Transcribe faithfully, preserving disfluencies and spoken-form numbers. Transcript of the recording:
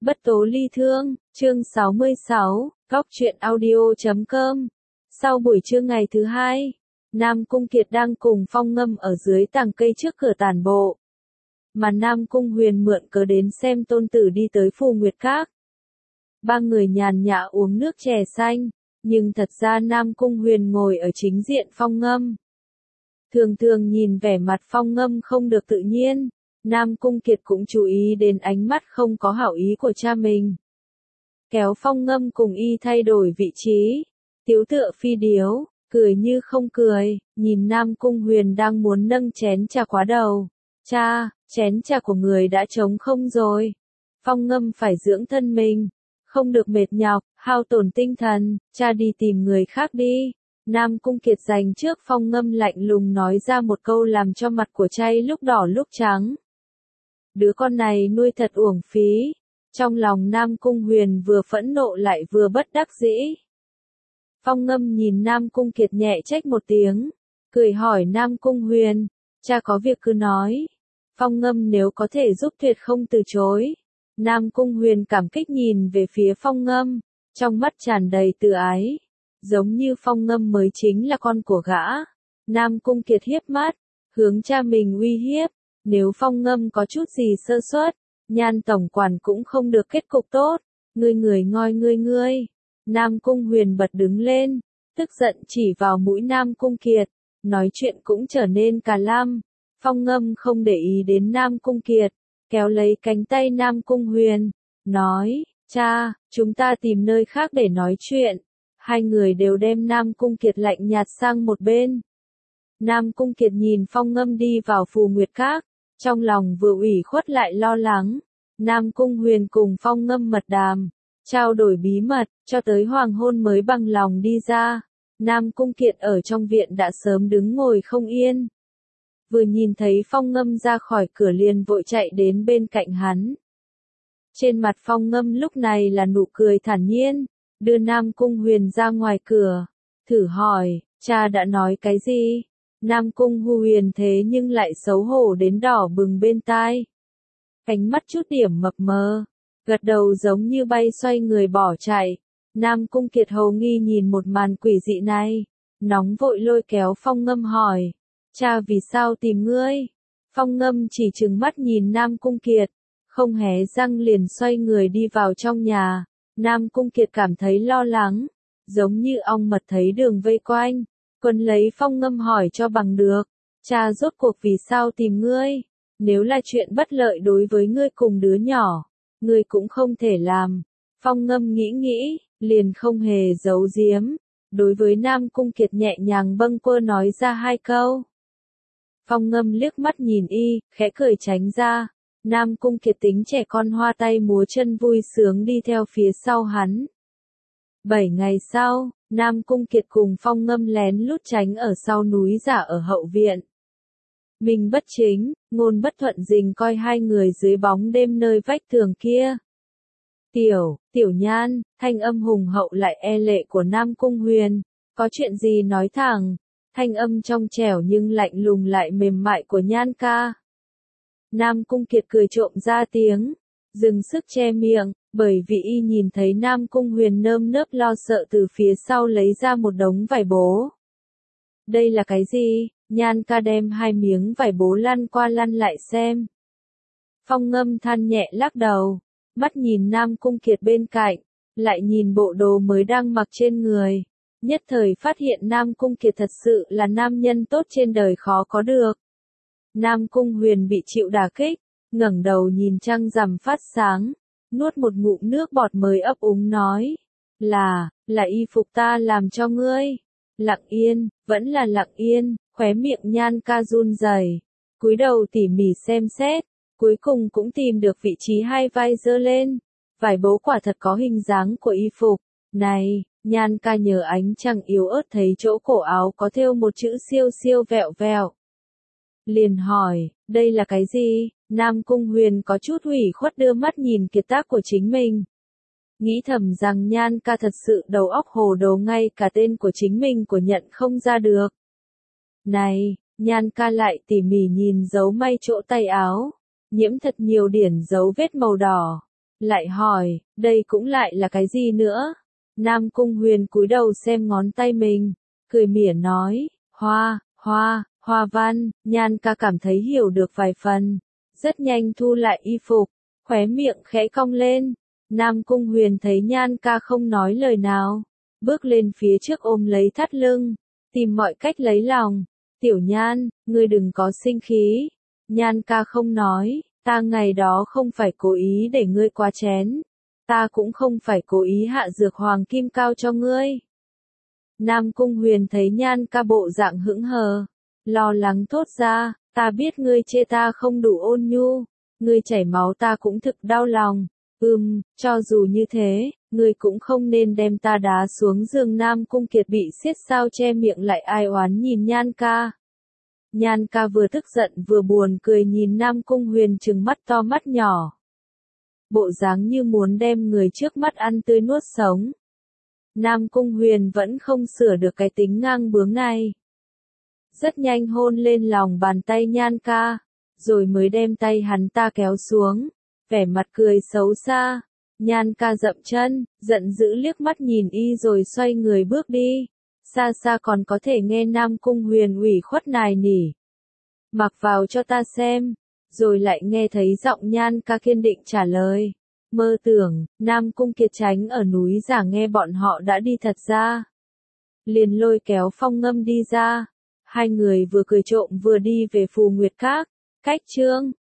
Bất tố ly thương, chương sáu mươi sáu, góc truyện audio chấm com. Sau buổi trưa ngày thứ hai, Nam Cung Kiệt đang cùng Phong Ngâm ở dưới tàng cây trước cửa tản bộ. Mà Nam Cung Huyền mượn cớ đến xem tôn tử đi tới Phù Nguyệt Các. Ba người nhàn nhã uống nước chè xanh, nhưng thật ra Nam Cung Huyền ngồi ở chính diện Phong Ngâm. Thường thường nhìn vẻ mặt Phong Ngâm không được tự nhiên, Nam Cung Kiệt cũng chú ý đến ánh mắt không có hảo ý của cha mình. Kéo Phong Ngâm cùng y thay đổi vị trí, tiếu tựa phi điếu, cười như không cười, nhìn Nam Cung Huyền đang muốn nâng chén trà quá đầu. Cha, chén trà của người đã trống không rồi. Phong Ngâm phải dưỡng thân mình, không được mệt nhọc, hao tổn tinh thần, cha đi tìm người khác đi. Nam Cung Kiệt dành trước Phong Ngâm lạnh lùng nói ra một câu làm cho mặt của trai lúc đỏ lúc trắng. Đứa con này nuôi thật uổng phí. Trong lòng Nam Cung Huyền vừa phẫn nộ lại vừa bất đắc dĩ. Phong Ngâm nhìn Nam Cung Kiệt nhẹ trách một tiếng, cười hỏi Nam Cung Huyền, cha có việc cứ nói. Phong Ngâm nếu có thể giúp tuyệt không từ chối. Nam Cung Huyền cảm kích nhìn về phía Phong Ngâm, trong mắt tràn đầy từ ái, giống như Phong Ngâm mới chính là con của gã. Nam Cung Kiệt hiếp mắt, hướng cha mình uy hiếp, nếu Phong Ngâm có chút gì sơ suất, Nhan tổng quản cũng không được kết cục tốt. Ngươi người ngoi ngươi ngươi. Nam Cung Huyền bật đứng lên, tức giận chỉ vào mũi Nam Cung Kiệt, nói chuyện cũng trở nên cà lăm. Phong Ngâm không để ý đến Nam Cung Kiệt, kéo lấy cánh tay Nam Cung Huyền, nói, cha, chúng ta tìm nơi khác để nói chuyện. Hai người đều đem Nam Cung Kiệt lạnh nhạt sang một bên. Nam Cung Kiệt nhìn Phong Ngâm đi vào Phù Nguyệt Các, trong lòng vừa ủy khuất lại lo lắng. Nam Cung Huyền cùng Phong Ngâm mật đàm, trao đổi bí mật, cho tới hoàng hôn mới bằng lòng đi ra. Nam Cung Kiệt ở trong viện đã sớm đứng ngồi không yên. Vừa nhìn thấy Phong Ngâm ra khỏi cửa liền vội chạy đến bên cạnh hắn. Trên mặt Phong Ngâm lúc này là nụ cười thản nhiên, đưa Nam Cung Huyền ra ngoài cửa, thử hỏi, cha đã nói cái gì? Nam Cung Huyền thế nhưng lại xấu hổ đến đỏ bừng bên tai. Cánh mắt chút điểm mập mờ, gật đầu giống như bay xoay người bỏ chạy. Nam Cung Kiệt hầu nghi nhìn một màn quỷ dị này, nóng vội lôi kéo Phong Ngâm hỏi, cha vì sao tìm ngươi? Phong Ngâm chỉ trừng mắt nhìn Nam Cung Kiệt, không hé răng liền xoay người đi vào trong nhà. Nam Cung Kiệt cảm thấy lo lắng, giống như ong mật thấy đường vây quanh, quấn lấy Phong Ngâm hỏi cho bằng được, cha rốt cuộc vì sao tìm ngươi? Nếu là chuyện bất lợi đối với ngươi cùng đứa nhỏ, ngươi cũng không thể làm. Phong Ngâm nghĩ nghĩ, liền không hề giấu giếm, đối với Nam Cung Kiệt nhẹ nhàng bâng quơ nói ra hai câu. Phong Ngâm liếc mắt nhìn y, khẽ cười tránh ra. Nam Cung Kiệt tính trẻ con hoa tay múa chân vui sướng đi theo phía sau hắn. Bảy ngày sau, Nam Cung Kiệt cùng Phong Ngâm lén lút tránh ở sau núi giả ở hậu viện. Mình bất chính, ngôn bất thuận dình coi hai người dưới bóng đêm nơi vách tường kia. Tiểu, tiểu Nhan, thanh âm hùng hậu lại e lệ của Nam Cung Huyền, có chuyện gì nói thẳng, thanh âm trong trẻo nhưng lạnh lùng lại mềm mại của Nhan ca. Nam Cung Kiệt cười trộm ra tiếng, dừng sức che miệng, bởi vì y nhìn thấy Nam Cung Huyền nơm nớp lo sợ từ phía sau lấy ra một đống vải bố. Đây là cái gì? Nhan ca đem hai miếng vải bố lăn qua lăn lại xem. Phong Ngâm than nhẹ lắc đầu, mắt nhìn Nam Cung Kiệt bên cạnh, lại nhìn bộ đồ mới đang mặc trên người. Nhất thời phát hiện Nam Cung Kiệt thật sự là nam nhân tốt trên đời khó có được. Nam Cung Huyền bị chịu đả kích, ngẩng đầu nhìn trăng rằm phát sáng, nuốt một ngụm nước bọt mới ấp úng nói, là, là y phục ta làm cho ngươi. Lặng yên, vẫn là lặng yên, khóe miệng Nhan ca run rẩy, cúi đầu tỉ mỉ xem xét, cuối cùng cũng tìm được vị trí hai vai giơ lên, vải bố quả thật có hình dáng của y phục. Này, Nhan ca nhờ ánh trăng yếu ớt thấy chỗ cổ áo có thêu một chữ siêu siêu vẹo vẹo. Liền hỏi, đây là cái gì? Nam Cung Huyền có chút ủy khuất đưa mắt nhìn kiệt tác của chính mình. Nghĩ thầm rằng Nhan ca thật sự đầu óc hồ đồ, ngay cả tên của chính mình của nhận không ra được. Này, Nhan ca lại tỉ mỉ nhìn dấu may chỗ tay áo, nhiễm thật nhiều điển dấu vết màu đỏ. Lại hỏi, đây cũng lại là cái gì nữa? Nam Cung Huyền cúi đầu xem ngón tay mình, cười mỉa nói, hoa, hoa, hoa văn. Nhan ca cảm thấy hiểu được vài phần, rất nhanh thu lại y phục, khóe miệng khẽ cong lên. Nam Cung Huyền thấy Nhan ca không nói lời nào, bước lên phía trước ôm lấy thắt lưng, tìm mọi cách lấy lòng. Tiểu Nhan, ngươi đừng có sinh khí. Nhan ca không nói, ta ngày đó không phải cố ý để ngươi quá chén. Ta cũng không phải cố ý hạ dược hoàng kim cao cho ngươi. Nam Cung Huyền thấy Nhan ca bộ dạng hững hờ, lo lắng thốt ra, ta biết ngươi chê ta không đủ ôn nhu, ngươi chảy máu ta cũng thực đau lòng. Ừm, cho dù như thế, ngươi cũng không nên đem ta đá xuống giường. Nam Cung Kiệt bị siết sao che miệng lại ai oán nhìn Nhan ca. Nhan ca vừa tức giận vừa buồn cười nhìn Nam Cung Huyền trừng mắt to mắt nhỏ. Bộ dáng như muốn đem người trước mắt ăn tươi nuốt sống. Nam Cung Huyền vẫn không sửa được cái tính ngang bướng này. Rất nhanh hôn lên lòng bàn tay Nhan ca, rồi mới đem tay hắn ta kéo xuống, vẻ mặt cười xấu xa. Nhan ca dậm chân, giận dữ liếc mắt nhìn y rồi xoay người bước đi. Xa xa còn có thể nghe Nam Cung Huyền ủy khuất nài nỉ. Mặc vào cho ta xem, rồi lại nghe thấy giọng Nhan ca kiên định trả lời. Mơ tưởng, Nam Cung Kiệt tránh ở núi giả nghe bọn họ đã đi thật ra. Liền lôi kéo Phong Ngâm đi ra. Hai người vừa cười trộm vừa đi về Phù Nguyệt Các. Cách chương